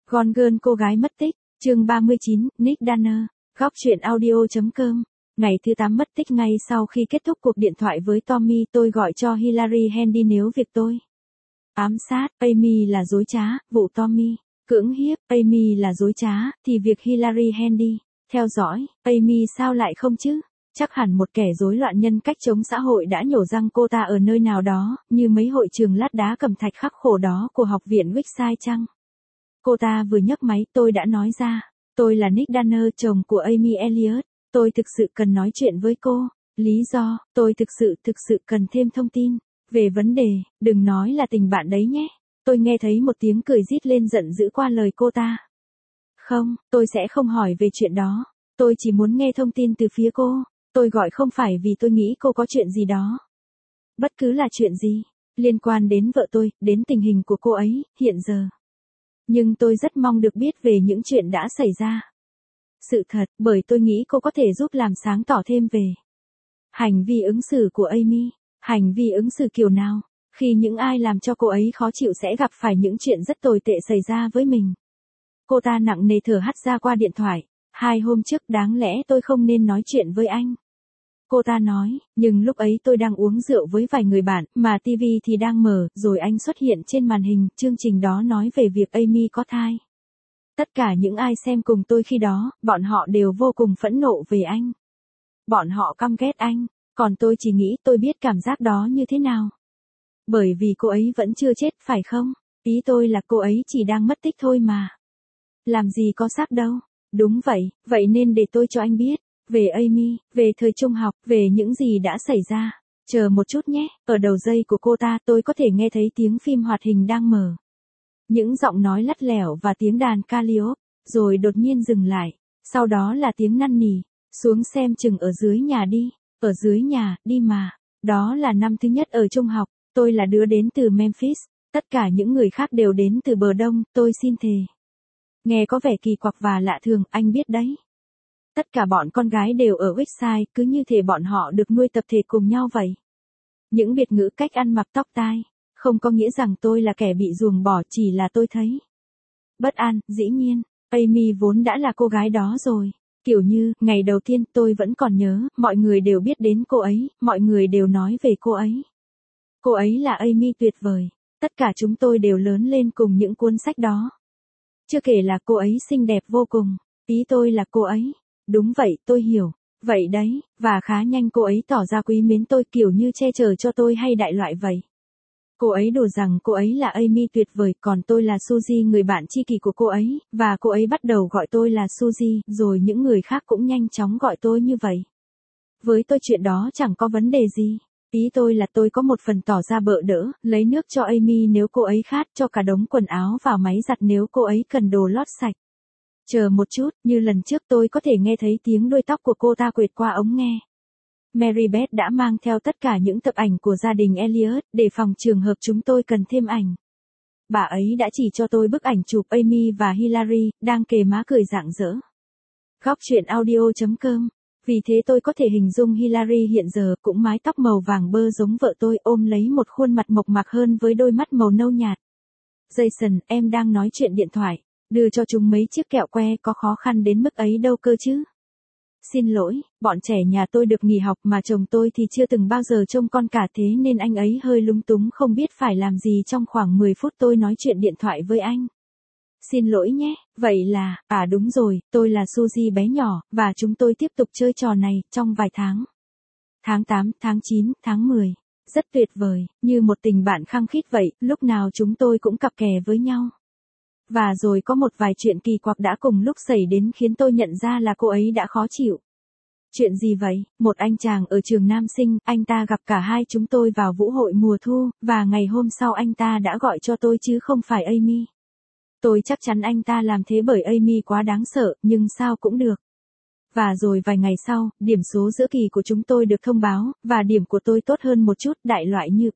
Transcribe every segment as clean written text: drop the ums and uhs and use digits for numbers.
Gone Girl cô gái mất tích, chương 39, Nick Danner, góc truyện audio.com. Ngày thứ 8 mất tích. Ngay sau khi kết thúc cuộc điện thoại với Tommy, tôi gọi cho Hillary Handy. Nếu việc tôi ám sát Amy là dối trá, vụ Tommy cưỡng hiếp Amy là dối trá, thì việc Hillary Handy theo dõi Amy sao lại không chứ? Chắc hẳn một kẻ rối loạn nhân cách chống xã hội đã nhổ răng cô ta ở nơi nào đó, như mấy hội trường lát đá cẩm thạch khắc khổ đó của học viện Woodside chăng? Cô ta vừa nhấc máy, tôi đã nói ra. Tôi là Nick Danner, chồng của Amy Elliott. Tôi thực sự cần nói chuyện với cô. Lý do, tôi thực sự cần thêm thông tin về vấn đề. Đừng nói là tình bạn đấy nhé. Tôi nghe thấy một tiếng cười rít lên giận dữ qua lời cô ta. Không, tôi sẽ không hỏi về chuyện đó. Tôi chỉ muốn nghe thông tin từ phía cô. Tôi gọi không phải vì tôi nghĩ cô có chuyện gì đó. Bất cứ là chuyện gì liên quan đến vợ tôi, đến tình hình của cô ấy hiện giờ. Nhưng tôi rất mong được biết về những chuyện đã xảy ra. Sự thật, bởi tôi nghĩ cô có thể giúp làm sáng tỏ thêm về hành vi ứng xử của Amy. Hành vi ứng xử kiểu nào, khi những ai làm cho cô ấy khó chịu sẽ gặp phải những chuyện rất tồi tệ xảy ra với mình. Cô ta nặng nề thở hắt ra qua điện thoại. 2 hôm trước đáng lẽ tôi không nên nói chuyện với anh. Cô ta nói, nhưng lúc ấy tôi đang uống rượu với vài người bạn, mà TV thì đang mở, rồi anh xuất hiện trên màn hình. Chương trình đó nói về việc Amy có thai. Tất cả những ai xem cùng tôi khi đó, bọn họ đều vô cùng phẫn nộ về anh. Bọn họ căm ghét anh, còn tôi chỉ nghĩ tôi biết cảm giác đó như thế nào. Bởi vì cô ấy vẫn chưa chết, phải không? Ý tôi là cô ấy chỉ đang mất tích thôi mà. Làm gì có xác đâu. Đúng vậy, vậy nên để tôi cho anh biết. Về Amy, về thời trung học, về những gì đã xảy ra. Chờ một chút nhé, ở đầu dây của cô ta tôi có thể nghe thấy tiếng phim hoạt hình đang mở. Những giọng nói lắt lẻo và tiếng đàn Calliope, rồi đột nhiên dừng lại. Sau đó là tiếng năn nỉ, xuống xem chừng ở dưới nhà đi, ở dưới nhà, đi mà. Đó là năm thứ nhất ở trung học, tôi là đứa đến từ Memphis, tất cả những người khác đều đến từ bờ đông, tôi xin thề. Nghe có vẻ kỳ quặc và lạ thường, anh biết đấy. Tất cả bọn con gái đều ở Woodside, cứ như thể bọn họ được nuôi tập thể cùng nhau vậy. Những biệt ngữ, cách ăn mặc, tóc tai, không có nghĩa rằng tôi là kẻ bị ruồng bỏ, chỉ là tôi thấy bất an. Dĩ nhiên, Amy vốn đã là cô gái đó rồi. Kiểu như, ngày đầu tiên tôi vẫn còn nhớ, mọi người đều biết đến cô ấy, mọi người đều nói về cô ấy. Cô ấy là Amy tuyệt vời. Tất cả chúng tôi đều lớn lên cùng những cuốn sách đó. Chưa kể là cô ấy xinh đẹp vô cùng. Ý tôi là cô ấy. Đúng vậy, tôi hiểu. Vậy đấy, và khá nhanh cô ấy tỏ ra quý mến tôi, kiểu như che chở cho tôi hay đại loại vậy. Cô ấy đùa rằng cô ấy là Amy tuyệt vời, còn tôi là Suzy, người bạn tri kỷ của cô ấy, và cô ấy bắt đầu gọi tôi là Suzy, rồi những người khác cũng nhanh chóng gọi tôi như vậy. Với tôi chuyện đó chẳng có vấn đề gì. Ý tôi là tôi có một phần tỏ ra bợ đỡ, lấy nước cho Amy nếu cô ấy khát, cho cả đống quần áo vào máy giặt nếu cô ấy cần đồ lót sạch. Chờ một chút, như lần trước tôi có thể nghe thấy tiếng đuôi tóc của cô ta quệt qua ống nghe. Mary Beth đã mang theo tất cả những tập ảnh của gia đình Elliott, để phòng trường hợp chúng tôi cần thêm ảnh. Bà ấy đã chỉ cho tôi bức ảnh chụp Amy và Hillary, đang kề má cười rạng rỡ. Góc truyện audio.com. Vì thế tôi có thể hình dung Hillary hiện giờ cũng mái tóc màu vàng bơ giống vợ tôi, ôm lấy một khuôn mặt mộc mạc hơn với đôi mắt màu nâu nhạt. Jason, em đang nói chuyện điện thoại. Đưa cho chúng mấy chiếc kẹo que, có khó khăn đến mức ấy đâu cơ chứ. Xin lỗi, bọn trẻ nhà tôi được nghỉ học mà chồng tôi thì chưa từng bao giờ trông con cả, thế nên anh ấy hơi lúng túng không biết phải làm gì trong khoảng 10 phút tôi nói chuyện điện thoại với anh. Xin lỗi nhé, vậy là, đúng rồi, tôi là Suzy bé nhỏ, và chúng tôi tiếp tục chơi trò này trong vài tháng. Tháng 8, tháng 9, tháng 10. Rất tuyệt vời, như một tình bạn khăng khít vậy, lúc nào chúng tôi cũng cặp kè với nhau. Và rồi có một vài chuyện kỳ quặc đã cùng lúc xảy đến khiến tôi nhận ra là cô ấy đã khó chịu. Chuyện gì vậy? Một anh chàng ở trường nam sinh, anh ta gặp cả hai chúng tôi vào vũ hội mùa thu, và ngày hôm sau anh ta đã gọi cho tôi chứ không phải Amy. Tôi chắc chắn anh ta làm thế bởi Amy quá đáng sợ, nhưng sao cũng được. Và rồi vài ngày sau, điểm số giữa kỳ của chúng tôi được thông báo, và điểm của tôi tốt hơn một chút, đại loại như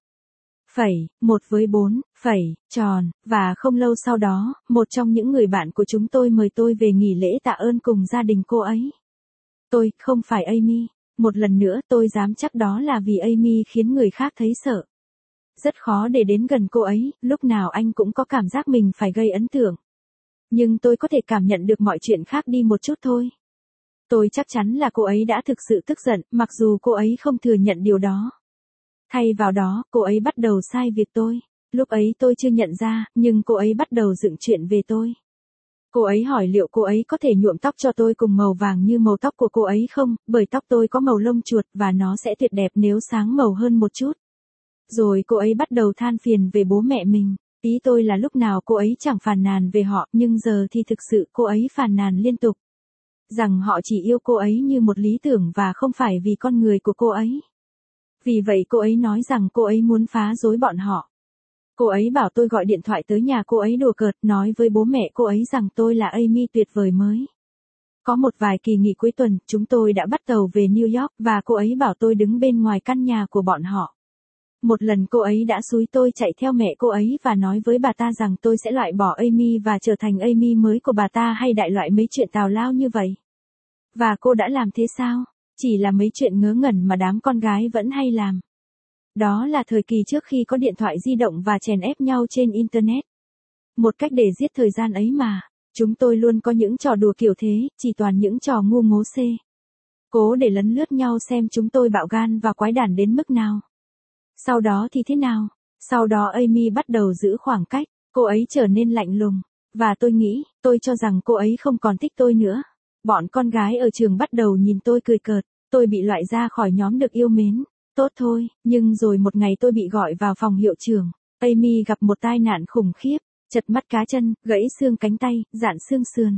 4,1 với 4, tròn, và không lâu sau đó, một trong những người bạn của chúng tôi mời tôi về nghỉ lễ tạ ơn cùng gia đình cô ấy. Tôi, không phải Amy. Một lần nữa tôi dám chắc đó là vì Amy khiến người khác thấy sợ. Rất khó để đến gần cô ấy, lúc nào anh cũng có cảm giác mình phải gây ấn tượng. nhưng tôi có thể cảm nhận được mọi chuyện khác đi một chút thôi. Tôi chắc chắn là cô ấy đã thực sự tức giận, mặc dù cô ấy không thừa nhận điều đó. Thay vào đó, cô ấy bắt đầu sai việc tôi. Lúc ấy tôi chưa nhận ra, nhưng cô ấy bắt đầu dựng chuyện về tôi. Cô ấy hỏi liệu cô ấy có thể nhuộm tóc cho tôi cùng màu vàng như màu tóc của cô ấy không, bởi tóc tôi có màu lông chuột và nó sẽ tuyệt đẹp nếu sáng màu hơn một chút. Rồi cô ấy bắt đầu than phiền về bố mẹ mình. Ý tôi là lúc nào cô ấy chẳng phàn nàn về họ, nhưng giờ thì thực sự cô ấy phàn nàn liên tục. Rằng họ chỉ yêu cô ấy như một lý tưởng và không phải vì con người của cô ấy. Vì vậy cô ấy nói rằng cô ấy muốn phá rối bọn họ. Cô ấy bảo tôi gọi điện thoại tới nhà cô ấy đùa cợt, nói với bố mẹ cô ấy rằng tôi là Amy tuyệt vời mới. Có một vài kỳ nghỉ cuối tuần, chúng tôi đã bắt tàu về New York và cô ấy bảo tôi đứng bên ngoài căn nhà của bọn họ. Một lần cô ấy đã xúi tôi chạy theo mẹ cô ấy và nói với bà ta rằng tôi sẽ loại bỏ Amy và trở thành Amy mới của bà ta hay đại loại mấy chuyện tào lao như vậy. Và cô đã làm thế sao? Chỉ là mấy chuyện ngớ ngẩn mà đám con gái vẫn hay làm. Đó là thời kỳ trước khi có điện thoại di động và chèn ép nhau trên Internet. Một cách để giết thời gian ấy mà. Chúng tôi luôn có những trò đùa kiểu thế, chỉ toàn những trò ngu ngố xê. Cố để lấn lướt nhau xem chúng tôi bạo gan và quái đản đến mức nào. Sau đó thì thế nào? Sau đó Amy bắt đầu giữ khoảng cách, cô ấy trở nên lạnh lùng. Và tôi cho rằng cô ấy không còn thích tôi nữa. Bọn con gái ở trường bắt đầu nhìn tôi cười cợt, tôi bị loại ra khỏi nhóm được yêu mến. Tốt thôi, nhưng rồi một ngày tôi bị gọi vào phòng hiệu trưởng. Amy gặp một tai nạn khủng khiếp, chật mắt cá chân, gãy xương cánh tay, rạn xương sườn.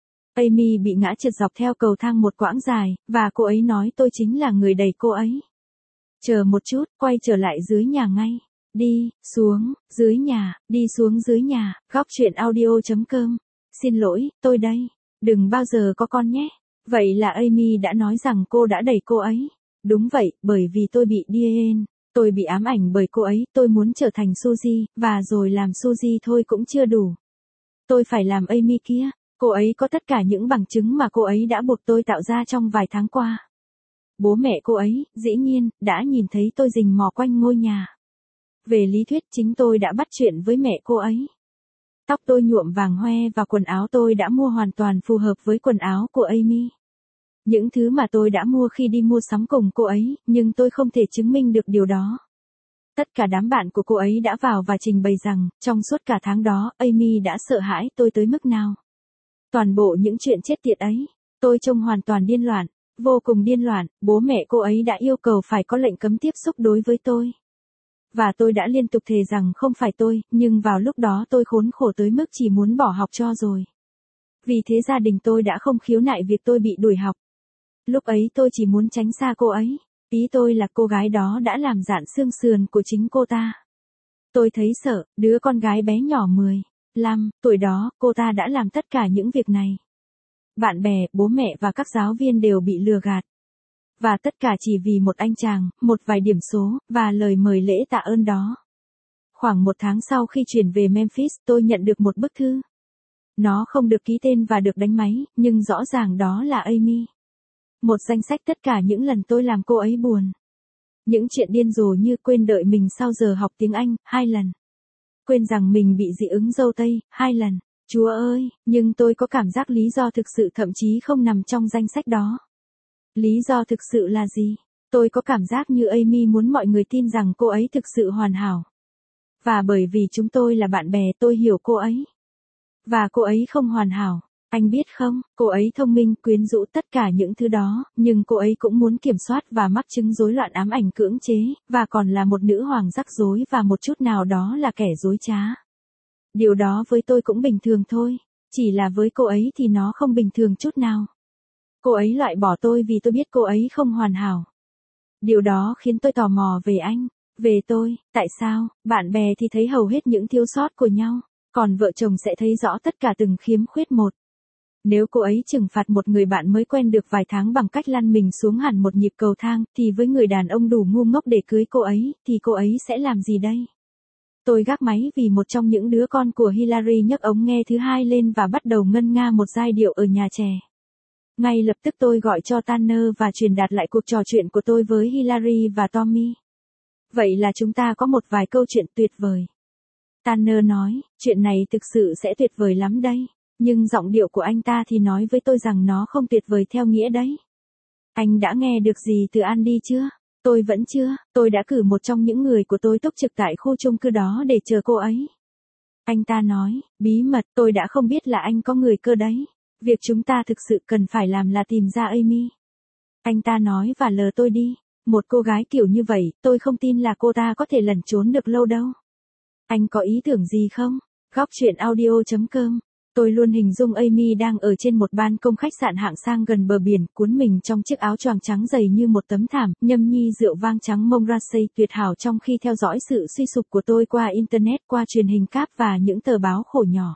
Amy bị ngã trượt dọc theo cầu thang một quãng dài, và cô ấy nói tôi chính là người đẩy cô ấy. Chờ một chút, quay trở lại dưới nhà ngay. Đi, xuống, dưới nhà, đi xuống dưới nhà, góc truyện audio.com. Xin lỗi, tôi đây. Đừng bao giờ có con nhé. Vậy là Amy đã nói rằng cô đã đẩy cô ấy. Đúng vậy, bởi vì tôi bị điên. Tôi bị ám ảnh bởi cô ấy, tôi muốn trở thành Suzy, và rồi làm Suzy thôi cũng chưa đủ. Tôi phải làm Amy kia. Cô ấy có tất cả những bằng chứng mà cô ấy đã buộc tôi tạo ra trong vài tháng qua. Bố mẹ cô ấy, dĩ nhiên, đã nhìn thấy tôi rình mò quanh ngôi nhà. Về lý thuyết chính tôi đã bắt chuyện với mẹ cô ấy. Tóc tôi nhuộm vàng hoe và quần áo tôi đã mua hoàn toàn phù hợp với quần áo của Amy. Những thứ mà tôi đã mua khi đi mua sắm cùng cô ấy, nhưng tôi không thể chứng minh được điều đó. Tất cả đám bạn của cô ấy đã vào và trình bày rằng, trong suốt cả tháng đó, Amy đã sợ hãi tôi tới mức nào. Toàn bộ những chuyện chết tiệt ấy, tôi trông hoàn toàn điên loạn, vô cùng điên loạn, bố mẹ cô ấy đã yêu cầu phải có lệnh cấm tiếp xúc đối với tôi. Và tôi đã liên tục thề rằng không phải tôi, nhưng vào lúc đó tôi khốn khổ tới mức chỉ muốn bỏ học cho rồi. Vì thế gia đình tôi đã không khiếu nại việc tôi bị đuổi học. Lúc ấy tôi chỉ muốn tránh xa cô ấy. Ý tôi là cô gái đó đã làm rạn xương sườn của chính cô ta. Tôi thấy sợ, đứa con gái bé nhỏ 15 tuổi đó, cô ta đã làm tất cả những việc này. Bạn bè, bố mẹ và các giáo viên đều bị lừa gạt. Và tất cả chỉ vì một anh chàng, một vài điểm số, và lời mời lễ tạ ơn đó. Khoảng một tháng sau khi chuyển về Memphis, tôi nhận được một bức thư. Nó không được ký tên và được đánh máy, nhưng rõ ràng đó là Amy. Một danh sách tất cả những lần tôi làm cô ấy buồn. Những chuyện điên rồ như quên đợi mình sau giờ học tiếng Anh, 2 lần. Quên rằng mình bị dị ứng dâu tây, 2 lần. Chúa ơi, nhưng tôi có cảm giác lý do thực sự thậm chí không nằm trong danh sách đó. Lý do thực sự là gì? Tôi có cảm giác như Amy muốn mọi người tin rằng cô ấy thực sự hoàn hảo. Và bởi vì chúng tôi là bạn bè, tôi hiểu cô ấy. Và cô ấy không hoàn hảo. Anh biết không, cô ấy thông minh, quyến rũ tất cả những thứ đó, nhưng cô ấy cũng muốn kiểm soát và mắc chứng rối loạn ám ảnh cưỡng chế, và còn là một nữ hoàng rắc rối và một chút nào đó là kẻ dối trá. Điều đó với tôi cũng bình thường thôi, chỉ là với cô ấy thì nó không bình thường chút nào. Cô ấy loại bỏ tôi vì tôi biết cô ấy không hoàn hảo. Điều đó khiến tôi tò mò về anh, về tôi, tại sao, bạn bè thì thấy hầu hết những thiếu sót của nhau, còn vợ chồng sẽ thấy rõ tất cả từng khiếm khuyết một. Nếu cô ấy trừng phạt một người bạn mới quen được vài tháng bằng cách lăn mình xuống hẳn một nhịp cầu thang, thì với người đàn ông đủ ngu ngốc để cưới cô ấy, thì cô ấy sẽ làm gì đây? Tôi gác máy vì một trong những đứa con của Hillary nhấc ống nghe thứ hai lên và bắt đầu ngân nga một giai điệu ở nhà trẻ. Ngay lập tức tôi gọi cho Tanner và truyền đạt lại cuộc trò chuyện của tôi với Hillary và Tommy. Vậy là chúng ta có một vài câu chuyện tuyệt vời. Tanner nói, chuyện này thực sự sẽ tuyệt vời lắm đây. Nhưng giọng điệu của anh ta thì nói với tôi rằng nó không tuyệt vời theo nghĩa đấy. Anh đã nghe được gì từ Andy chưa? Tôi vẫn chưa, tôi đã cử một trong những người của tôi túc trực tại khu chung cư đó để chờ cô ấy. Anh ta nói, bí mật, tôi đã không biết là anh có người cơ đấy. Việc chúng ta thực sự cần phải làm là tìm ra Amy. Anh ta nói và lờ tôi đi. Một cô gái kiểu như vậy, tôi không tin là cô ta có thể lẩn trốn được lâu đâu. Anh có ý tưởng gì không? Góc chuyện audio.com. Tôi luôn hình dung Amy đang ở trên một ban công khách sạn hạng sang gần bờ biển, cuốn mình trong chiếc áo choàng trắng dày như một tấm thảm, nhâm nhi rượu vang trắng Mongrassy tuyệt hảo trong khi theo dõi sự suy sụp của tôi qua Internet, qua truyền hình cáp và những tờ báo khổ nhỏ.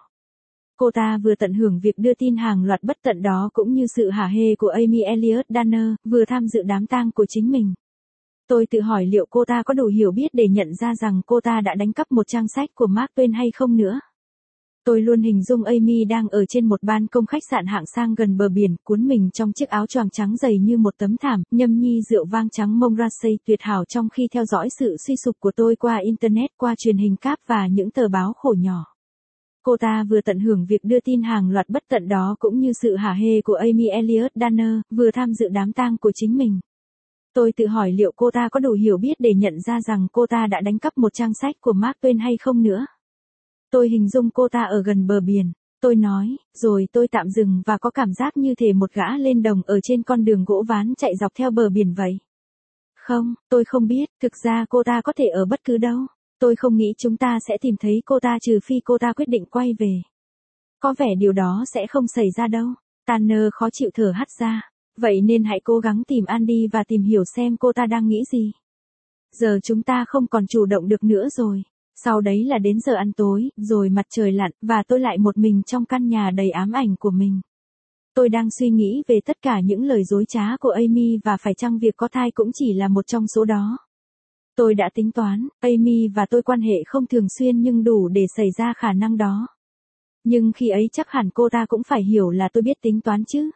Cô ta vừa tận hưởng việc đưa tin hàng loạt bất tận đó cũng như sự hả hê của Amy Elliott Danner, vừa tham dự đám tang của chính mình. Tôi tự hỏi liệu cô ta có đủ hiểu biết để nhận ra rằng cô ta đã đánh cắp một trang sách của Mark Twain hay không nữa. Tôi luôn hình dung Amy đang ở trên một ban công khách sạn hạng sang gần bờ biển, cuốn mình trong chiếc áo choàng trắng dày như một tấm thảm, nhâm nhi rượu vang trắng Mongrassy tuyệt hảo trong khi theo dõi sự suy sụp của tôi qua Internet, qua truyền hình cáp và những tờ báo khổ nhỏ. Cô ta vừa tận hưởng việc đưa tin hàng loạt bất tận đó cũng như sự hả hê của Amy Elliott Danner, vừa tham dự đám tang của chính mình. Tôi tự hỏi liệu cô ta có đủ hiểu biết để nhận ra rằng cô ta đã đánh cắp một trang sách của Mark Twain hay không nữa. Tôi hình dung cô ta ở gần bờ biển. Tôi nói, rồi tôi tạm dừng và có cảm giác như thể một gã lên đồng ở trên con đường gỗ ván chạy dọc theo bờ biển vậy. Không, tôi không biết, thực ra cô ta có thể ở bất cứ đâu. Tôi không nghĩ chúng ta sẽ tìm thấy cô ta trừ phi cô ta quyết định quay về. Có vẻ điều đó sẽ không xảy ra đâu. Tanner khó chịu thở hắt ra. Vậy nên hãy cố gắng tìm Andy và tìm hiểu xem cô ta đang nghĩ gì. Giờ chúng ta không còn chủ động được nữa rồi. Sau đấy là đến giờ ăn tối, rồi mặt trời lặn, và tôi lại một mình trong căn nhà đầy ám ảnh của mình. Tôi đang suy nghĩ về tất cả những lời dối trá của Amy và phải chăng việc có thai cũng chỉ là một trong số đó. Tôi đã tính toán, Amy và tôi quan hệ không thường xuyên nhưng đủ để xảy ra khả năng đó. Nhưng khi ấy chắc hẳn cô ta cũng phải hiểu là tôi biết tính toán chứ.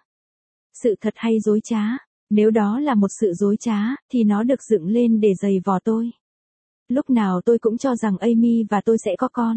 Sự thật hay dối trá, nếu đó là một sự dối trá, thì nó được dựng lên để giày vò tôi. Lúc nào tôi cũng cho rằng Amy và tôi sẽ có con.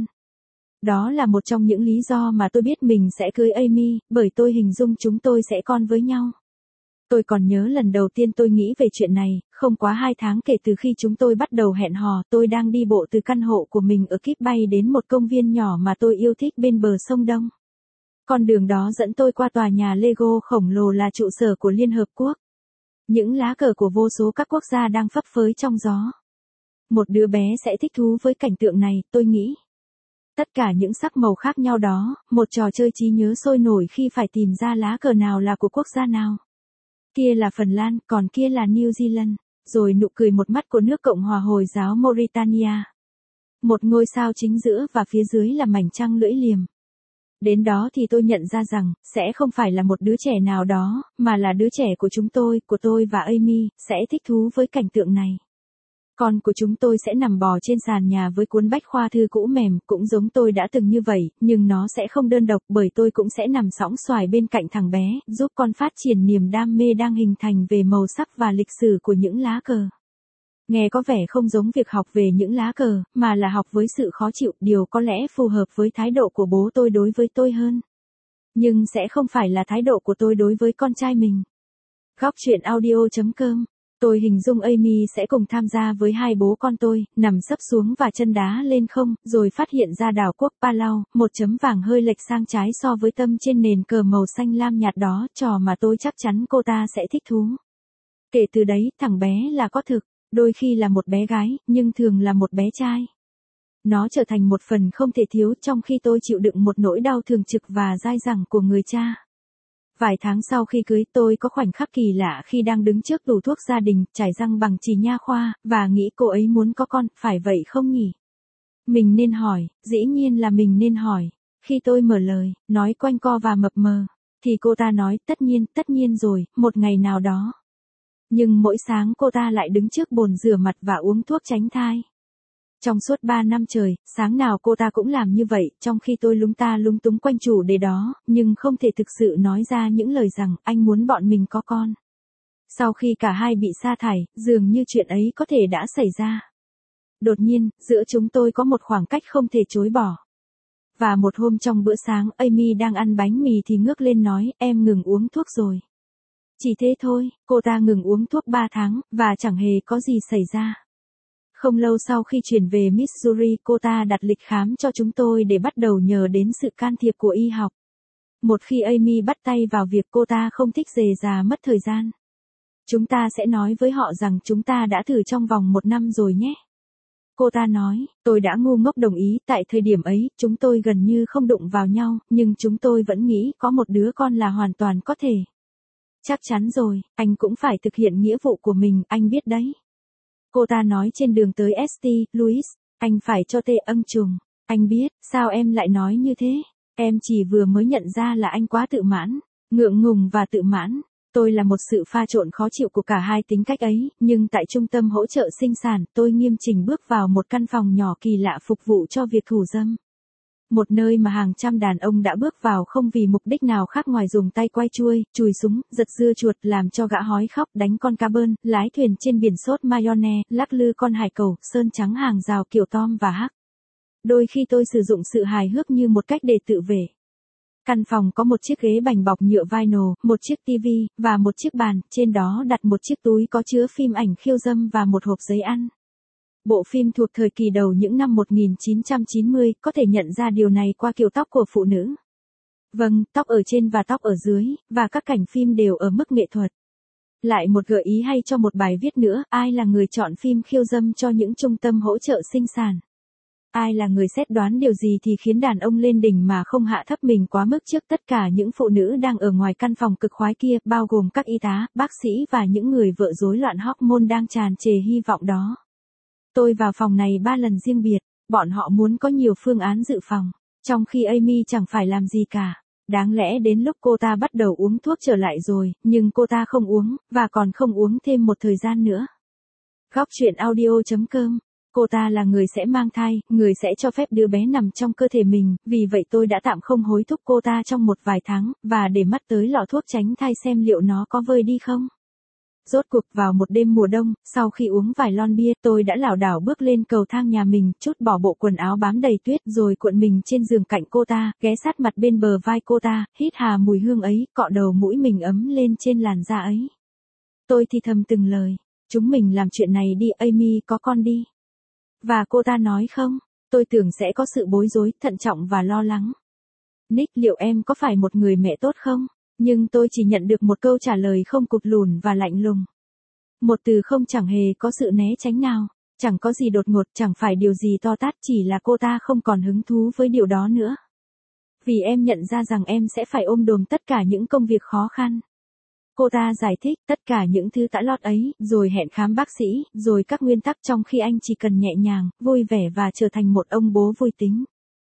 Đó là một trong những lý do mà tôi biết mình sẽ cưới Amy, bởi tôi hình dung chúng tôi sẽ con với nhau. Tôi còn nhớ lần đầu tiên tôi nghĩ về chuyện này, không quá 2 tháng kể từ khi chúng tôi bắt đầu hẹn hò, tôi đang đi bộ từ căn hộ của mình ở Kíp Bay đến một công viên nhỏ mà tôi yêu thích bên bờ sông Đông. Con đường đó dẫn tôi qua tòa nhà Lego khổng lồ là trụ sở của Liên Hợp Quốc. Những lá cờ của vô số các quốc gia đang phấp phới trong gió. Một đứa bé sẽ thích thú với cảnh tượng này, tôi nghĩ. Tất cả những sắc màu khác nhau đó, một trò chơi trí nhớ sôi nổi khi phải tìm ra lá cờ nào là của quốc gia nào. Kia là Phần Lan, còn kia là New Zealand, rồi nụ cười một mắt của nước Cộng hòa Hồi giáo Mauritania. Một ngôi sao chính giữa và phía dưới là mảnh trăng lưỡi liềm. Đến đó thì tôi nhận ra rằng, sẽ không phải là một đứa trẻ nào đó, mà là đứa trẻ của tôi và Amy, sẽ thích thú với cảnh tượng này. Con của chúng tôi sẽ nằm bò trên sàn nhà với cuốn bách khoa thư cũ mềm, cũng giống tôi đã từng như vậy, nhưng nó sẽ không đơn độc bởi tôi cũng sẽ nằm sõng xoài bên cạnh thằng bé, giúp con phát triển niềm đam mê đang hình thành về màu sắc và lịch sử của những lá cờ. Nghe có vẻ không giống việc học về những lá cờ, mà là học với sự khó chịu, điều có lẽ phù hợp với thái độ của bố tôi đối với tôi hơn. Nhưng sẽ không phải là thái độ của tôi đối với con trai mình. Góc chuyện audio.com. Tôi hình dung Amy sẽ cùng tham gia với hai bố con tôi, nằm sấp xuống và chân đá lên không, rồi phát hiện ra đảo quốc Palau, một chấm vàng hơi lệch sang trái so với tâm trên nền cờ màu xanh lam nhạt đó, trò mà tôi chắc chắn cô ta sẽ thích thú. Kể từ đấy, thằng bé là có thực, đôi khi là một bé gái, nhưng thường là một bé trai. Nó trở thành một phần không thể thiếu trong khi tôi chịu đựng một nỗi đau thường trực và dai dẳng của người cha. Vài tháng sau khi cưới tôi có khoảnh khắc kỳ lạ khi đang đứng trước tủ thuốc gia đình, trải răng bằng chì nha khoa, và nghĩ cô ấy muốn có con, phải vậy không nhỉ? Mình nên hỏi, dĩ nhiên là mình nên hỏi. Khi tôi mở lời, nói quanh co và mập mờ, thì cô ta nói, tất nhiên rồi, một ngày nào đó. Nhưng mỗi sáng cô ta lại đứng trước bồn rửa mặt và uống thuốc tránh thai. Trong suốt 3 năm trời, sáng nào cô ta cũng làm như vậy, trong khi tôi lúng túng quanh chủ đề đó, nhưng không thể thực sự nói ra những lời rằng, anh muốn bọn mình có con. Sau khi cả hai bị sa thải, dường như chuyện ấy có thể đã xảy ra. Đột nhiên, giữa chúng tôi có một khoảng cách không thể chối bỏ. Và một hôm trong bữa sáng, Amy đang ăn bánh mì thì ngước lên nói, em ngừng uống thuốc rồi. Chỉ thế thôi, cô ta ngừng uống thuốc 3 tháng, và chẳng hề có gì xảy ra. Không lâu sau khi chuyển về Missouri, cô ta đặt lịch khám cho chúng tôi để bắt đầu nhờ đến sự can thiệp của y học. Một khi Amy bắt tay vào việc, cô ta không thích rề rà mất thời gian. Chúng ta sẽ nói với họ rằng chúng ta đã thử trong vòng 1 năm rồi nhé. Cô ta nói, tôi đã ngu ngốc đồng ý, tại thời điểm ấy, chúng tôi gần như không đụng vào nhau, nhưng chúng tôi vẫn nghĩ có một đứa con là hoàn toàn có thể. Chắc chắn rồi, anh cũng phải thực hiện nghĩa vụ của mình, anh biết đấy. Cô ta nói trên đường tới St. Louis, anh phải cho tê ân trùng. Anh biết, sao em lại nói như thế? Em chỉ vừa mới nhận ra là anh quá tự mãn, ngượng ngùng và tự mãn. Tôi là một sự pha trộn khó chịu của cả hai tính cách ấy, nhưng tại trung tâm hỗ trợ sinh sản, tôi nghiêm chỉnh bước vào một căn phòng nhỏ kỳ lạ phục vụ cho việc thủ dâm. Một nơi mà hàng trăm đàn ông đã bước vào không vì mục đích nào khác ngoài dùng tay quay chuôi, chùi súng, giật dưa chuột, làm cho gã hói khóc, đánh con cá bơn, lái thuyền trên biển sốt mayonnaise, lắc lư con hải cẩu, sơn trắng hàng rào kiểu Tom và Huck. Đôi khi tôi sử dụng sự hài hước như một cách để tự vệ. Căn phòng có một chiếc ghế bành bọc nhựa vinyl, một chiếc tivi, và một chiếc bàn, trên đó đặt một chiếc túi có chứa phim ảnh khiêu dâm và một hộp giấy ăn. Bộ phim thuộc thời kỳ đầu những năm 1990, có thể nhận ra điều này qua kiểu tóc của phụ nữ. Vâng, tóc ở trên và tóc ở dưới, và các cảnh phim đều ở mức nghệ thuật. Lại một gợi ý hay cho một bài viết nữa, ai là người chọn phim khiêu dâm cho những trung tâm hỗ trợ sinh sản? Ai là người xét đoán điều gì thì khiến đàn ông lên đỉnh mà không hạ thấp mình quá mức trước tất cả những phụ nữ đang ở ngoài căn phòng cực khoái kia, bao gồm các y tá, bác sĩ và những người vợ rối loạn hormone đang tràn trề hy vọng đó. Tôi vào phòng này 3 lần riêng biệt, bọn họ muốn có nhiều phương án dự phòng, trong khi Amy chẳng phải làm gì cả. Đáng lẽ đến lúc cô ta bắt đầu uống thuốc trở lại rồi, nhưng cô ta không uống, và còn không uống thêm một thời gian nữa. Góc truyện audio.com. Cô ta là người sẽ mang thai, người sẽ cho phép đứa bé nằm trong cơ thể mình, vì vậy tôi đã tạm không hối thúc cô ta trong một vài tháng, và để mắt tới lọ thuốc tránh thai xem liệu nó có vơi đi không. Rốt cuộc vào một đêm mùa đông, sau khi uống vài lon bia, tôi đã lảo đảo bước lên cầu thang nhà mình, trút bỏ bộ quần áo bám đầy tuyết, rồi cuộn mình trên giường cạnh cô ta, ghé sát mặt bên bờ vai cô ta, hít hà mùi hương ấy, cọ đầu mũi mình ấm lên trên làn da ấy. Tôi thì thầm từng lời, chúng mình làm chuyện này đi, Amy, có con đi. Và cô ta nói không, tôi tưởng sẽ có sự bối rối, thận trọng và lo lắng. Nick, liệu em có phải một người mẹ tốt không? Nhưng tôi chỉ nhận được một câu trả lời không cụt lùn và lạnh lùng. Một từ không chẳng hề có sự né tránh nào, chẳng có gì đột ngột, chẳng phải điều gì to tát, chỉ là cô ta không còn hứng thú với điều đó nữa. Vì em nhận ra rằng em sẽ phải ôm đồm tất cả những công việc khó khăn. Cô ta giải thích tất cả những thứ tã lót ấy, rồi hẹn khám bác sĩ, rồi các nguyên tắc trong khi anh chỉ cần nhẹ nhàng, vui vẻ và trở thành một ông bố vui tính.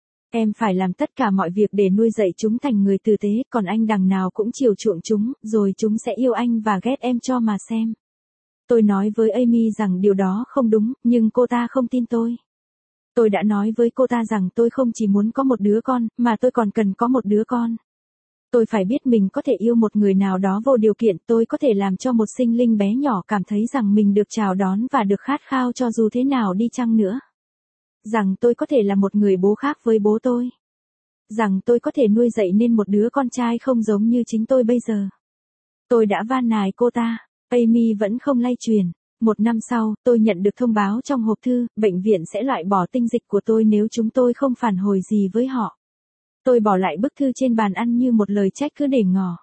Em phải làm tất cả mọi việc để nuôi dạy chúng thành người tử tế, còn anh đằng nào cũng chiều chuộng chúng, rồi chúng sẽ yêu anh và ghét em cho mà xem. Tôi nói với Amy rằng điều đó không đúng, nhưng cô ta không tin tôi. Tôi đã nói với cô ta rằng tôi không chỉ muốn có một đứa con, mà tôi còn cần có một đứa con. Tôi phải biết mình có thể yêu một người nào đó vô điều kiện, tôi có thể làm cho một sinh linh bé nhỏ cảm thấy rằng mình được chào đón và được khát khao cho dù thế nào đi chăng nữa. Rằng tôi có thể là một người bố khác với bố tôi. Rằng tôi có thể nuôi dạy nên một đứa con trai không giống như chính tôi bây giờ. Tôi đã van nài cô ta, Amy vẫn không lay truyền. 1 năm sau, tôi nhận được thông báo trong hộp thư, bệnh viện sẽ loại bỏ tinh dịch của tôi nếu chúng tôi không phản hồi gì với họ. Tôi bỏ lại bức thư trên bàn ăn như một lời trách cứ để ngỏ.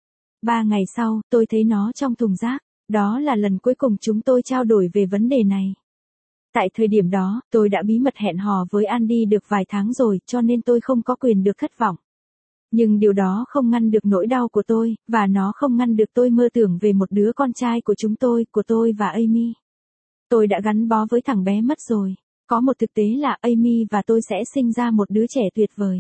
3 ngày sau, tôi thấy nó trong thùng rác. Đó là lần cuối cùng chúng tôi trao đổi về vấn đề này. Tại thời điểm đó, tôi đã bí mật hẹn hò với Andy được vài tháng rồi, cho nên tôi không có quyền được thất vọng. Nhưng điều đó không ngăn được nỗi đau của tôi, và nó không ngăn được tôi mơ tưởng về một đứa con trai của của tôi và Amy. Tôi đã gắn bó với thằng bé mất rồi. Có một thực tế là Amy và tôi sẽ sinh ra một đứa trẻ tuyệt vời.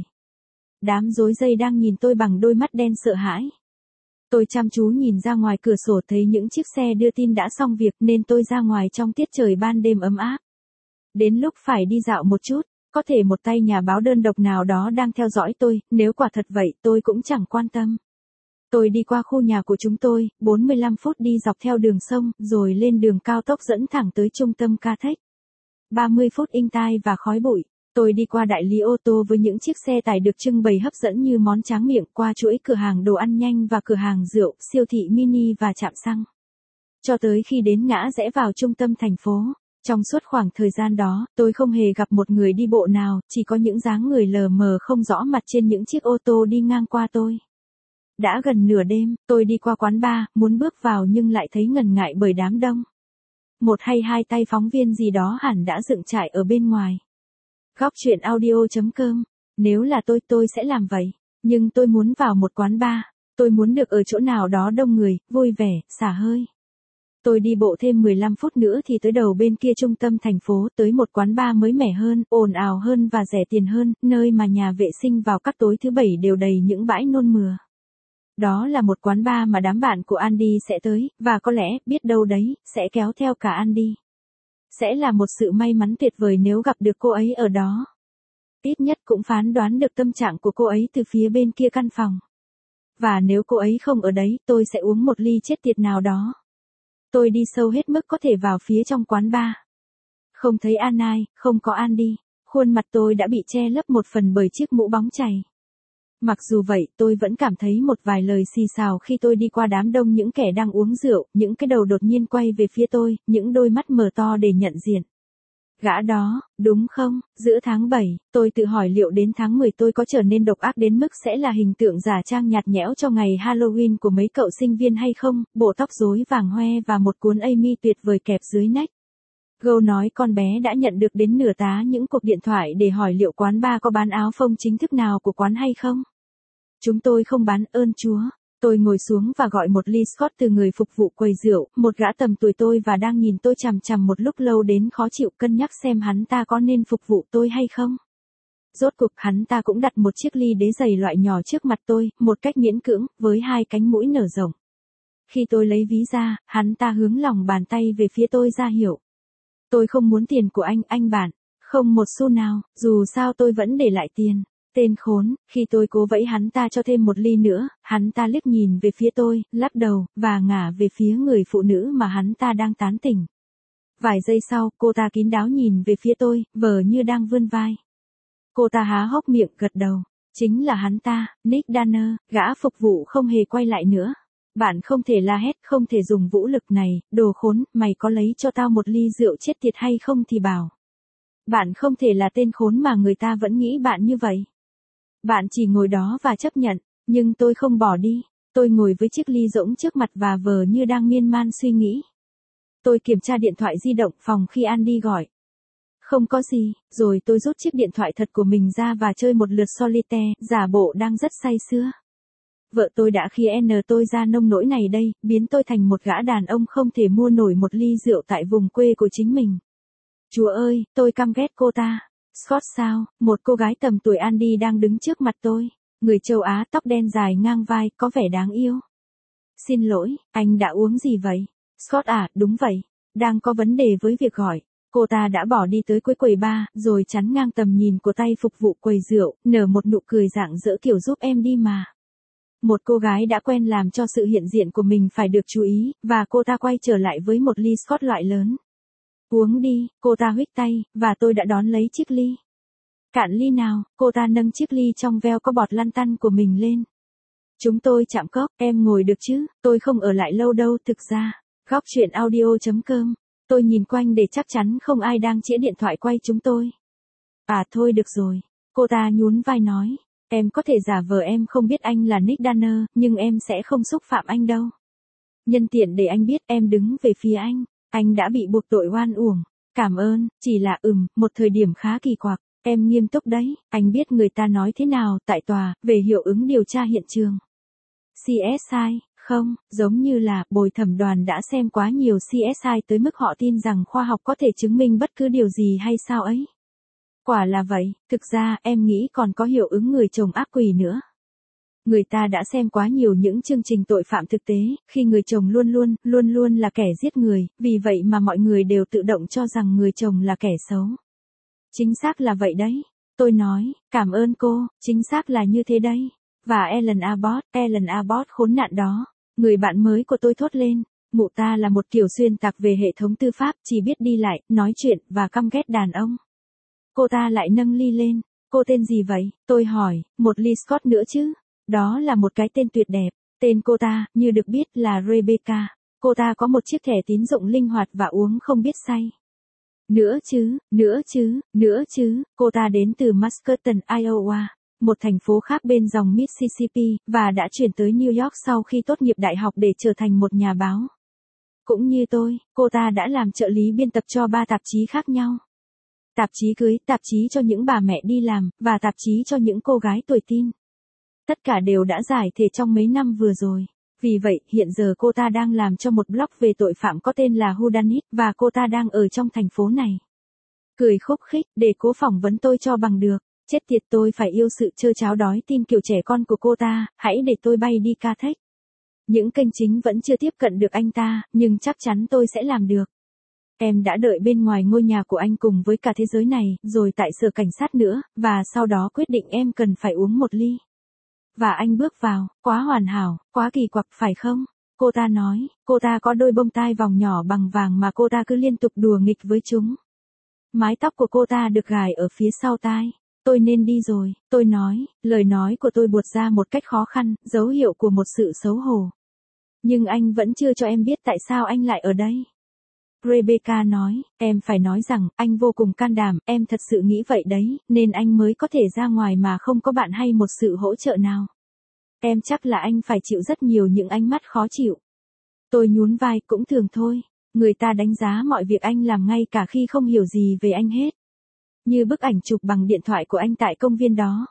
Đám rối rej đang nhìn tôi bằng đôi mắt đen sợ hãi. Tôi chăm chú nhìn ra ngoài cửa sổ thấy những chiếc xe đưa tin đã xong việc nên tôi ra ngoài trong tiết trời ban đêm ấm áp. Đến lúc phải đi dạo một chút, có thể một tay nhà báo đơn độc nào đó đang theo dõi tôi, nếu quả thật vậy tôi cũng chẳng quan tâm. Tôi đi qua khu nhà của chúng tôi, 45 phút đi dọc theo đường sông, rồi lên đường cao tốc dẫn thẳng tới trung tâm Ca Thếch. 30 phút inh tai và khói bụi. Tôi đi qua đại lý ô tô với những chiếc xe tải được trưng bày hấp dẫn như món tráng miệng, qua chuỗi cửa hàng đồ ăn nhanh và cửa hàng rượu, siêu thị mini và trạm xăng. Cho tới khi đến ngã rẽ vào trung tâm thành phố. Trong suốt khoảng thời gian đó, tôi không hề gặp một người đi bộ nào, chỉ có những dáng người lờ mờ không rõ mặt trên những chiếc ô tô đi ngang qua tôi. Đã gần nửa đêm, tôi đi qua quán bar, muốn bước vào nhưng lại thấy ngần ngại bởi đám đông. Một hay hai tay phóng viên gì đó hẳn đã dựng trại ở bên ngoài. Góc chuyện audio.com. Nếu là tôi sẽ làm vậy. Nhưng tôi muốn vào một quán bar. Tôi muốn được ở chỗ nào đó đông người, vui vẻ, xả hơi. Tôi đi bộ thêm 15 phút nữa thì tới đầu bên kia trung tâm thành phố, tới một quán bar mới mẻ hơn, ồn ào hơn và rẻ tiền hơn, nơi mà nhà vệ sinh vào các tối thứ bảy đều đầy những bãi nôn mửa. Đó là một quán bar mà đám bạn của Andy sẽ tới, và có lẽ, biết đâu đấy, sẽ kéo theo cả Andy. Sẽ là một sự may mắn tuyệt vời nếu gặp được cô ấy ở đó. Ít nhất cũng phán đoán được tâm trạng của cô ấy từ phía bên kia căn phòng. Và nếu cô ấy không ở đấy, tôi sẽ uống một ly chết tiệt nào đó. Tôi đi sâu hết mức có thể vào phía trong quán bar. Không thấy Anai, không có Andy. Khuôn mặt tôi đã bị che lấp một phần bởi chiếc mũ bóng chày. Mặc dù vậy, tôi vẫn cảm thấy một vài lời xì xào khi tôi đi qua đám đông những kẻ đang uống rượu, những cái đầu đột nhiên quay về phía tôi, những đôi mắt mở to để nhận diện. Gã đó, đúng không? Giữa tháng 7, tôi tự hỏi liệu đến tháng 10 tôi có trở nên độc ác đến mức sẽ là hình tượng giả trang nhạt nhẽo cho ngày Halloween của mấy cậu sinh viên hay không, bộ tóc rối vàng hoe và một cuốn Amy tuyệt vời kẹp dưới nách. Go nói con bé đã nhận được đến nửa tá những cuộc điện thoại để hỏi liệu quán bar có bán áo phông chính thức nào của quán hay không. Chúng tôi không bán, ơn Chúa. Tôi ngồi xuống và gọi một ly Scotch từ người phục vụ quầy rượu, một gã tầm tuổi tôi và đang nhìn tôi chằm chằm một lúc lâu đến khó chịu, cân nhắc xem hắn ta có nên phục vụ tôi hay không. Rốt cuộc hắn ta cũng đặt một chiếc ly đế giày loại nhỏ trước mặt tôi, một cách miễn cưỡng, với hai cánh mũi nở rộng. Khi tôi lấy ví ra, hắn ta hướng lòng bàn tay về phía tôi ra hiệu. Tôi không muốn tiền của anh bạn. Không một xu nào, dù sao tôi vẫn để lại tiền. Tên khốn, khi tôi cố vẫy hắn ta cho thêm một ly nữa, hắn ta liếc nhìn về phía tôi, lắc đầu, và ngả về phía người phụ nữ mà hắn ta đang tán tỉnh. Vài giây sau, cô ta kín đáo nhìn về phía tôi, vờ như đang vươn vai. Cô ta há hốc miệng, gật đầu. Chính là hắn ta, Nick Danner, gã phục vụ không hề quay lại nữa. Bạn không thể la hét, không thể dùng vũ lực này, đồ khốn, mày có lấy cho tao một ly rượu chết tiệt hay không thì bảo. Bạn không thể là tên khốn mà người ta vẫn nghĩ bạn như vậy. Bạn chỉ ngồi đó và chấp nhận, nhưng tôi không bỏ đi. Tôi ngồi với chiếc ly rỗng trước mặt và vờ như đang miên man suy nghĩ. Tôi kiểm tra điện thoại di động phòng khi Andy gọi. Không có gì, rồi tôi rút chiếc điện thoại thật của mình ra và chơi một lượt solitaire, giả bộ đang rất say sưa. Vợ tôi đã khi tôi ra nông nỗi này đây, biến tôi thành một gã đàn ông không thể mua nổi một ly rượu tại vùng quê của chính mình. Chúa ơi, tôi căm ghét cô ta. Scott sao, một cô gái tầm tuổi Andy đang đứng trước mặt tôi. Người châu Á tóc đen dài ngang vai, có vẻ đáng yêu. Xin lỗi, anh đã uống gì vậy? Scott à, đúng vậy. Đang có vấn đề với việc gọi. Cô ta đã bỏ đi tới cuối quầy bar, rồi chắn ngang tầm nhìn của tay phục vụ quầy rượu, nở một nụ cười rạng rỡ kiểu giúp em đi mà. Một cô gái đã quen làm cho sự hiện diện của mình phải được chú ý, và cô ta quay trở lại với một ly Scott loại lớn. Uống đi, cô ta huých tay, và tôi đã đón lấy chiếc ly. Cạn ly nào, cô ta nâng chiếc ly trong veo có bọt lăn tăn của mình lên. Chúng tôi chạm cốc, em ngồi được chứ, tôi không ở lại lâu đâu thực ra. Góc chuyện audio.com. Tôi nhìn quanh để chắc chắn không ai đang chĩa điện thoại quay chúng tôi. À thôi được rồi. Cô ta nhún vai nói. Em có thể giả vờ em không biết anh là Nick Danner, nhưng em sẽ không xúc phạm anh đâu. Nhân tiện để anh biết em đứng về phía anh. Anh đã bị buộc tội oan uổng. Cảm ơn, chỉ là một thời điểm khá kỳ quặc. Em nghiêm túc đấy, anh biết người ta nói thế nào tại tòa, về hiệu ứng điều tra hiện trường. CSI, không, giống như là, bồi thẩm đoàn đã xem quá nhiều CSI tới mức họ tin rằng khoa học có thể chứng minh bất cứ điều gì hay sao ấy. Quả là vậy, thực ra, em nghĩ còn có hiệu ứng người chồng ác quỷ nữa. Người ta đã xem quá nhiều những chương trình tội phạm thực tế, khi người chồng luôn luôn là kẻ giết người, vì vậy mà mọi người đều tự động cho rằng người chồng là kẻ xấu. Chính xác là vậy đấy. Tôi nói, cảm ơn cô, chính xác là như thế đấy. Và Ellen Abbott khốn nạn đó. Người bạn mới của tôi thốt lên, mụ ta là một kiểu xuyên tạc về hệ thống tư pháp, chỉ biết đi lại, nói chuyện, và căm ghét đàn ông. Cô ta lại nâng ly lên. Cô tên gì vậy? Tôi hỏi, một ly Scott nữa chứ. Đó là một cái tên tuyệt đẹp. Tên cô ta, như được biết là Rebecca. Cô ta có một chiếc thẻ tín dụng linh hoạt và uống không biết say. Nữa chứ, cô ta đến từ Muscatine, Iowa, một thành phố khác bên dòng Mississippi, và đã chuyển tới New York sau khi tốt nghiệp đại học để trở thành một nhà báo. Cũng như tôi, cô ta đã làm trợ lý biên tập cho 3 tạp chí khác nhau. Tạp chí cưới, tạp chí cho những bà mẹ đi làm, và tạp chí cho những cô gái tuổi teen. Tất cả đều đã giải thể trong mấy năm vừa rồi. Vì vậy, hiện giờ cô ta đang làm cho một blog về tội phạm có tên là Whodunit, và cô ta đang ở trong thành phố này. Cười khúc khích, để cố phỏng vấn tôi cho bằng được. Chết tiệt, tôi phải yêu sự trơ cháo đói tim kiểu trẻ con của cô ta, hãy để tôi bay đi ca thách. Những kênh chính vẫn chưa tiếp cận được anh ta, nhưng chắc chắn tôi sẽ làm được. Em đã đợi bên ngoài ngôi nhà của anh cùng với cả thế giới này, rồi tại sở cảnh sát nữa, và sau đó quyết định em cần phải uống một ly. Và anh bước vào, quá hoàn hảo, quá kỳ quặc phải không? Cô ta nói, cô ta có đôi bông tai vòng nhỏ bằng vàng mà cô ta cứ liên tục đùa nghịch với chúng. Mái tóc của cô ta được gài ở phía sau tai. Tôi nên đi rồi, tôi nói, lời nói của tôi buột ra một cách khó khăn, dấu hiệu của một sự xấu hổ. Nhưng anh vẫn chưa cho em biết tại sao anh lại ở đây. Rebecca nói, em phải nói rằng, anh vô cùng can đảm, em thật sự nghĩ vậy đấy, nên anh mới có thể ra ngoài mà không có bạn hay một sự hỗ trợ nào. Em chắc là anh phải chịu rất nhiều những ánh mắt khó chịu. Tôi nhún vai, cũng thường thôi, người ta đánh giá mọi việc anh làm ngay cả khi không hiểu gì về anh hết. Như bức ảnh chụp bằng điện thoại của anh tại công viên đó.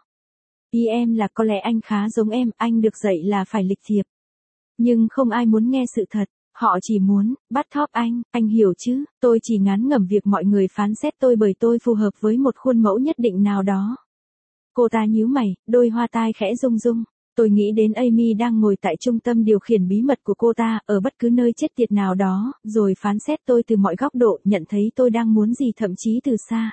Ý em là có lẽ anh khá giống em, anh được dạy là phải lịch thiệp. Nhưng không ai muốn nghe sự thật. Họ chỉ muốn bắt thóp anh hiểu chứ, tôi chỉ ngán ngẩm việc mọi người phán xét tôi bởi tôi phù hợp với một khuôn mẫu nhất định nào đó. Cô ta nhíu mày, đôi hoa tai khẽ rung rung. Tôi nghĩ đến Amy đang ngồi tại trung tâm điều khiển bí mật của cô ta, ở bất cứ nơi chết tiệt nào đó, rồi phán xét tôi từ mọi góc độ, nhận thấy tôi đang muốn gì thậm chí từ xa.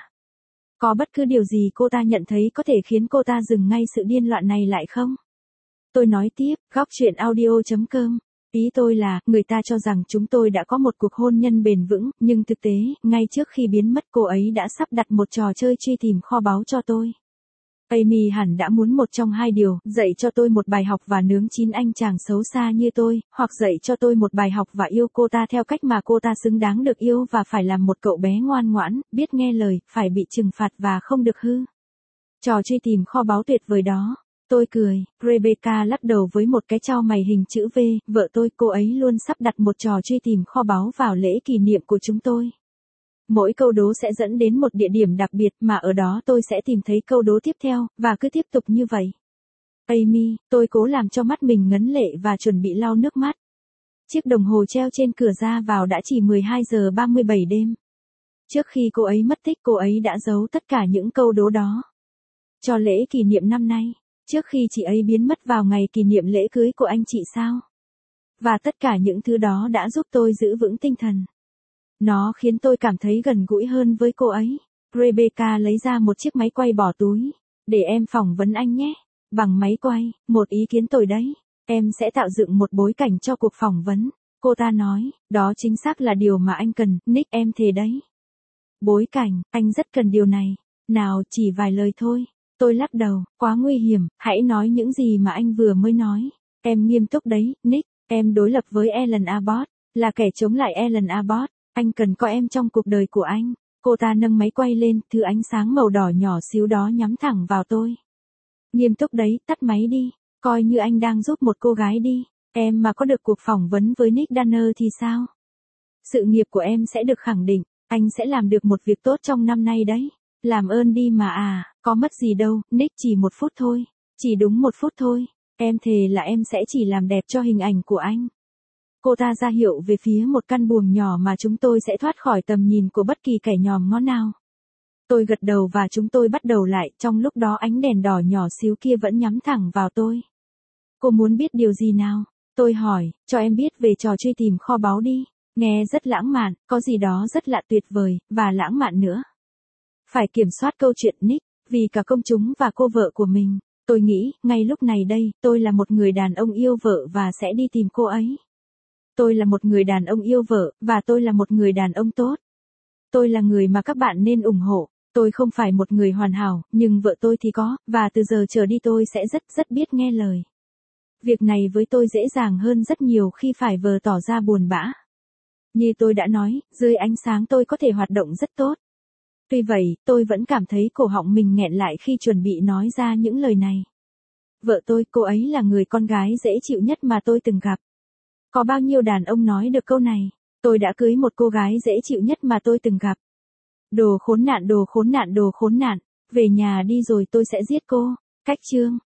Có bất cứ điều gì cô ta nhận thấy có thể khiến cô ta dừng ngay sự điên loạn này lại không? Tôi nói tiếp, góc chuyện audio.com. Ý tôi là, người ta cho rằng chúng tôi đã có một cuộc hôn nhân bền vững, nhưng thực tế, ngay trước khi biến mất cô ấy đã sắp đặt một trò chơi truy tìm kho báu cho tôi. Amy hẳn đã muốn một trong hai điều, dạy cho tôi một bài học và nướng chín anh chàng xấu xa như tôi, hoặc dạy cho tôi một bài học và yêu cô ta theo cách mà cô ta xứng đáng được yêu và phải làm một cậu bé ngoan ngoãn, biết nghe lời, phải bị trừng phạt và không được hư. Trò truy tìm kho báu tuyệt vời đó. Tôi cười, Rebecca lắc đầu với một cái chau mày hình chữ V, vợ tôi, cô ấy luôn sắp đặt một trò truy tìm kho báu vào lễ kỷ niệm của chúng tôi. Mỗi câu đố sẽ dẫn đến một địa điểm đặc biệt mà ở đó tôi sẽ tìm thấy câu đố tiếp theo, và cứ tiếp tục như vậy. Amy, tôi cố làm cho mắt mình ngấn lệ và chuẩn bị lau nước mắt. Chiếc đồng hồ treo trên cửa ra vào đã chỉ 12 giờ 37 đêm. Trước khi cô ấy mất tích cô ấy đã giấu tất cả những câu đố đó. Cho lễ kỷ niệm năm nay. Trước khi chị ấy biến mất vào ngày kỷ niệm lễ cưới của anh chị sao? Và tất cả những thứ đó đã giúp tôi giữ vững tinh thần. Nó khiến tôi cảm thấy gần gũi hơn với cô ấy. Rebecca lấy ra một chiếc máy quay bỏ túi. Để em phỏng vấn anh nhé. Bằng máy quay, một ý kiến tồi đấy. Em sẽ tạo dựng một bối cảnh cho cuộc phỏng vấn. Cô ta nói, đó chính xác là điều mà anh cần, Nick, em thề đấy. Bối cảnh, anh rất cần điều này. Nào, chỉ vài lời thôi. Tôi lắc đầu, quá nguy hiểm, hãy nói những gì mà anh vừa mới nói. Em nghiêm túc đấy, Nick, em đối lập với Ellen Abbott, là kẻ chống lại Ellen Abbott, anh cần có em trong cuộc đời của anh. Cô ta nâng máy quay lên, thứ ánh sáng màu đỏ nhỏ xíu đó nhắm thẳng vào tôi. Nghiêm túc đấy, tắt máy đi, coi như anh đang giúp một cô gái đi, em mà có được cuộc phỏng vấn với Nick Danner thì sao? Sự nghiệp của em sẽ được khẳng định, anh sẽ làm được một việc tốt trong năm nay đấy. Làm ơn đi mà có mất gì đâu, Nick, chỉ 1 phút thôi. Chỉ đúng 1 phút thôi. Em thề là em sẽ chỉ làm đẹp cho hình ảnh của anh. Cô ta ra hiệu về phía một căn buồng nhỏ mà chúng tôi sẽ thoát khỏi tầm nhìn của bất kỳ kẻ nhòm ngó nào. Tôi gật đầu và chúng tôi bắt đầu lại, trong lúc đó ánh đèn đỏ nhỏ xíu kia vẫn nhắm thẳng vào tôi. Cô muốn biết điều gì nào? Tôi hỏi, cho em biết về trò truy tìm kho báu đi. Nghe rất lãng mạn, có gì đó rất lạ tuyệt vời, và lãng mạn nữa. Phải kiểm soát câu chuyện Nick, vì cả công chúng và cô vợ của mình. Tôi nghĩ, ngay lúc này đây, tôi là một người đàn ông yêu vợ và sẽ đi tìm cô ấy. Tôi là một người đàn ông yêu vợ, và tôi là một người đàn ông tốt. Tôi là người mà các bạn nên ủng hộ. Tôi không phải một người hoàn hảo, nhưng vợ tôi thì có, và từ giờ trở đi tôi sẽ rất biết nghe lời. Việc này với tôi dễ dàng hơn rất nhiều khi phải vờ tỏ ra buồn bã. Như tôi đã nói, dưới ánh sáng tôi có thể hoạt động rất tốt. Tuy vậy, tôi vẫn cảm thấy cổ họng mình nghẹn lại khi chuẩn bị nói ra những lời này. Vợ tôi, cô ấy là người con gái dễ chịu nhất mà tôi từng gặp. Có bao nhiêu đàn ông nói được câu này? Tôi đã cưới một cô gái dễ chịu nhất mà tôi từng gặp. Đồ khốn nạn, đồ khốn nạn, đồ khốn nạn. Về nhà đi rồi tôi sẽ giết cô. Cách chương